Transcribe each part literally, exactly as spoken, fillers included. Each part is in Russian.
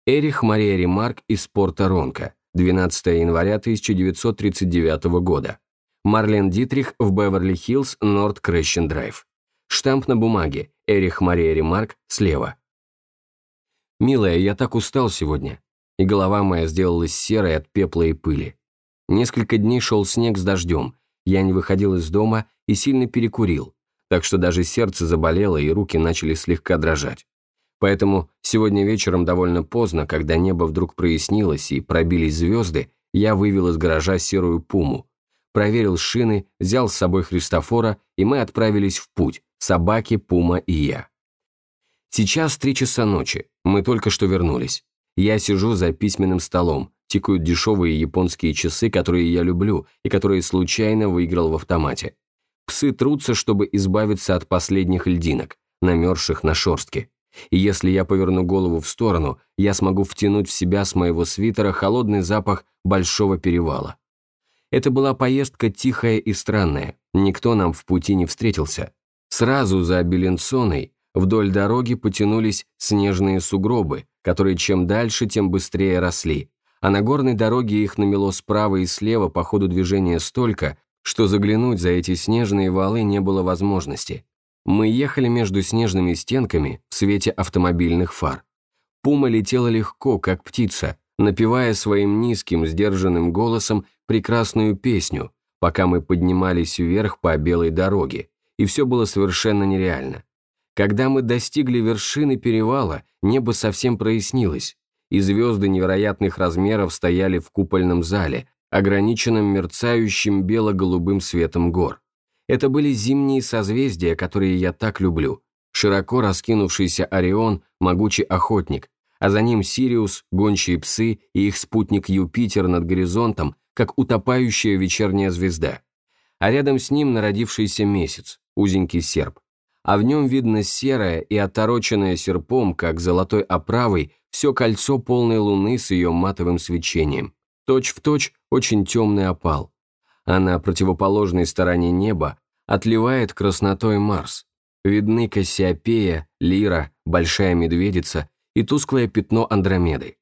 Эрих Мария Ремарк из порта Ронка, двенадцатого января тысяча девятьсот тридцать девятого года. Марлен Дитрих в Беверли-Хиллз, Норд Крещен Драйв. Штамп на бумаге. Эрих Мария Ремарк слева. «Милая, я так устал сегодня», и голова моя сделалась серой от пепла и пыли. Несколько дней шел снег с дождем, я не выходил из дома и сильно перекурил, так что даже сердце заболело и руки начали слегка дрожать. Поэтому сегодня вечером довольно поздно, когда небо вдруг прояснилось и пробились звезды, я вывел из гаража серую пуму, проверил шины, взял с собой Христофора, и мы отправились в путь, собаки, пума и я. Сейчас три часа ночи, мы только что вернулись. Я сижу за письменным столом, тикают дешевые японские часы, которые я люблю и которые случайно выиграл в автомате. Псы трутся, чтобы избавиться от последних льдинок, намерзших на шерстке. И если я поверну голову в сторону, я смогу втянуть в себя с моего свитера холодный запах большого перевала. Это была поездка тихая и странная, никто нам в пути не встретился. Сразу за Беллинсоной вдоль дороги потянулись снежные сугробы, которые чем дальше, тем быстрее росли, а на горной дороге их намело справа и слева по ходу движения столько, что заглянуть за эти снежные валы не было возможности. Мы ехали между снежными стенками в свете автомобильных фар. Пума летела легко, как птица, напевая своим низким, сдержанным голосом прекрасную песню, пока мы поднимались вверх по белой дороге, и все было совершенно нереально. Когда мы достигли вершины перевала, небо совсем прояснилось, и звезды невероятных размеров стояли в купольном зале, ограниченном мерцающим бело-голубым светом гор. Это были зимние созвездия, которые я так люблю. Широко раскинувшийся Орион, могучий охотник, а за ним Сириус, гончие псы и их спутник Юпитер над горизонтом, как утопающая вечерняя звезда. А рядом с ним народившийся месяц, узенький серп. А в нем видно серое и отороченное серпом, как золотой оправой, все кольцо полной луны с ее матовым свечением. Точь-в-точь очень темный опал. А на противоположной стороне неба отливает краснотой Марс. Видны Кассиопея, Лира, Большая Медведица и тусклое пятно Андромеды.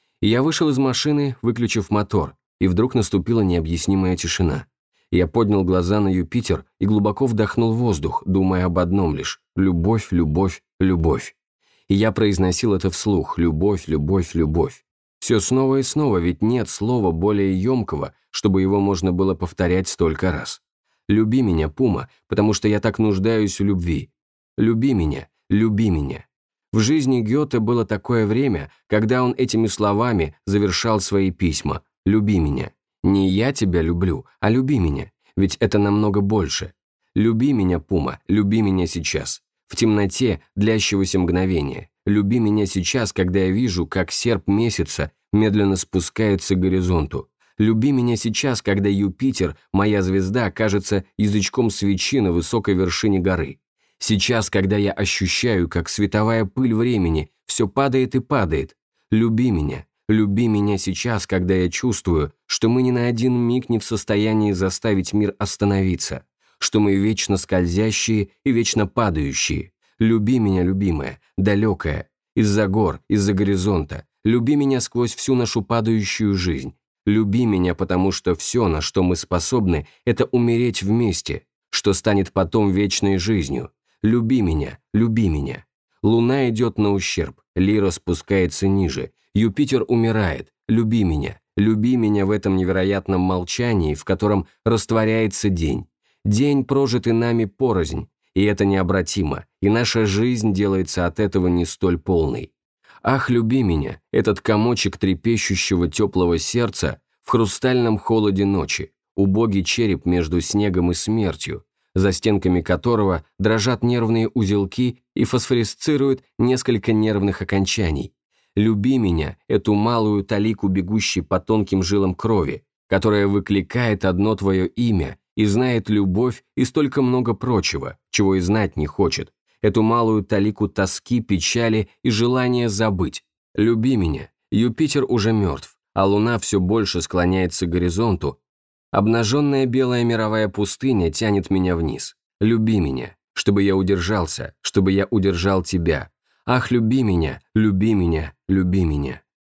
Я вышел из машины, выключив мотор, и вдруг наступила необъяснимая тишина. Я поднял глаза на Юпитер и глубоко вдохнул воздух, думая об одном лишь – любовь, любовь, любовь. И я произносил это вслух – любовь, любовь, любовь. Все снова и снова, ведь нет слова более емкого, чтобы его можно было повторять столько раз. Люби меня, Пума, потому что я так нуждаюсь в любви. Люби меня, люби меня. В жизни Гёте было такое время, когда он этими словами завершал свои письма. Люби меня. Не я тебя люблю, а люби меня, ведь это намного больше. Люби меня, Пума, люби меня сейчас. В темноте длящегося мгновения. Люби меня сейчас, когда я вижу, как серп месяца медленно спускается к горизонту. Люби меня сейчас, когда Юпитер, моя звезда, кажется язычком свечи на высокой вершине горы. Сейчас, когда я ощущаю, как световая пыль времени все падает и падает. Люби меня, люби меня сейчас, когда я чувствую, что мы ни на один миг не в состоянии заставить мир остановиться, что мы вечно скользящие и вечно падающие. Люби меня, любимая, далекая, из-за гор, из-за горизонта. Люби меня сквозь всю нашу падающую жизнь. Люби меня, потому что все, на что мы способны, это умереть вместе, что станет потом вечной жизнью. Люби меня, люби меня. Луна идет на ущерб, Лира спускается ниже, Юпитер умирает. Люби меня, люби меня в этом невероятном молчании, в котором растворяется день. День, прожитый нами порознь, и это необратимо, и наша жизнь делается от этого не столь полной. Ах, люби меня, этот комочек трепещущего теплого сердца в хрустальном холоде ночи, убогий череп между снегом и смертью, за стенками которого дрожат нервные узелки и фосфорисцируют несколько нервных окончаний. Люби меня, эту малую талику, бегущей по тонким жилам крови, которая выкликает одно твое имя и знает любовь и столько много прочего, чего и знать не хочет, эту малую талику тоски, печали и желания забыть. Люби меня. Юпитер уже мертв, а Луна все больше склоняется к горизонту. Обнаженная белая мировая пустыня тянет меня вниз. Люби меня, чтобы я удержался, чтобы я удержал тебя. Ах, люби меня, люби меня, люби меня.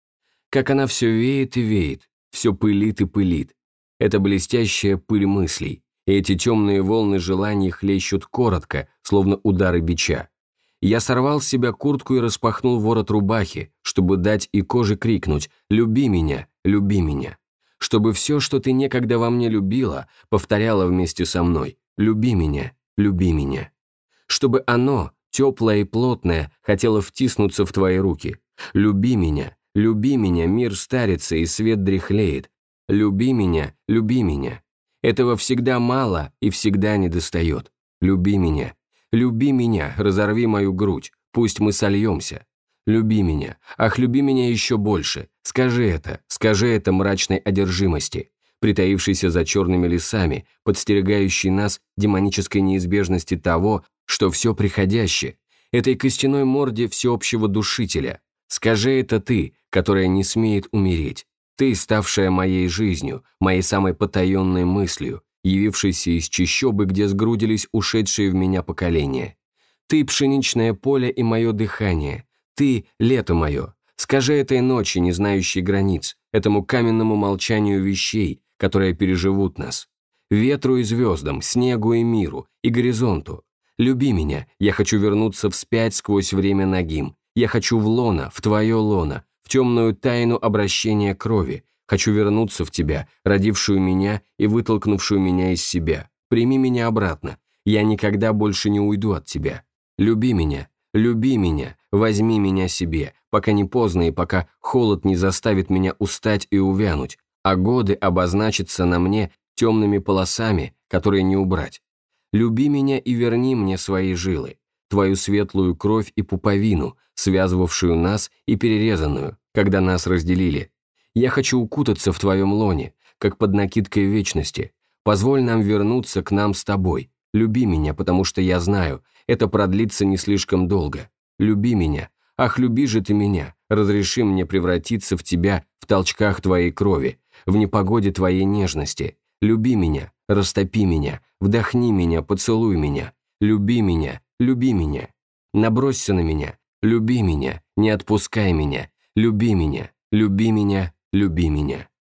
Как она все веет и веет, все пылит и пылит. Это блестящая пыль мыслей, и эти темные волны желаний хлещут коротко, словно удары бича. Я сорвал с себя куртку и распахнул ворот рубахи, чтобы дать и коже крикнуть «Люби меня, люби меня». Чтобы все, что ты некогда во мне любила, повторяло вместе со мной «Люби меня, люби меня». Чтобы оно, теплое и плотное, хотело втиснуться в твои руки. «Люби меня, люби меня, мир старится и свет дряхлеет. Люби меня, люби меня». Этого всегда мало и всегда недостает. Люби меня. Люби меня, разорви мою грудь, пусть мы сольемся. Люби меня, ах, люби меня еще больше. Скажи это, скажи это мрачной одержимости, притаившейся за черными лесами, подстерегающей нас демонической неизбежности того, что все приходящее, этой костяной морде всеобщего душителя. Скажи это ты, которая не смеет умереть. Ты, ставшая моей жизнью, моей самой потаенной мыслью, явившейся из чащобы, где сгрудились ушедшие в меня поколения. Ты, пшеничное поле и мое дыхание. Ты, лето мое. Скажи этой ночи, не знающей границ, этому каменному молчанию вещей, которые переживут нас. Ветру и звездам, снегу и миру, и горизонту. Люби меня, я хочу вернуться вспять сквозь время нагим. Я хочу в лоно, в твое лоно, в темную тайну обращения крови. Хочу вернуться в тебя, родившую меня и вытолкнувшую меня из себя. Прими меня обратно. Я никогда больше не уйду от тебя. Люби меня, люби меня, возьми меня себе, пока не поздно и пока холод не заставит меня устать и увянуть, а годы обозначатся на мне темными полосами, которые не убрать. Люби меня и верни мне свои жилы, твою светлую кровь и пуповину, связывавшую нас и перерезанную, когда нас разделили. Я хочу укутаться в твоем лоне, как под накидкой вечности. Позволь нам вернуться к нам с тобой. Люби меня, потому что я знаю, это продлится не слишком долго. Люби меня. Ах, люби же ты меня. Разреши мне превратиться в тебя в толчках твоей крови, в непогоде твоей нежности. Люби меня, растопи меня, вдохни меня, поцелуй меня. Люби меня, люби меня. Набросься на меня. Люби меня, не отпускай меня. Люби меня, люби меня, люби меня.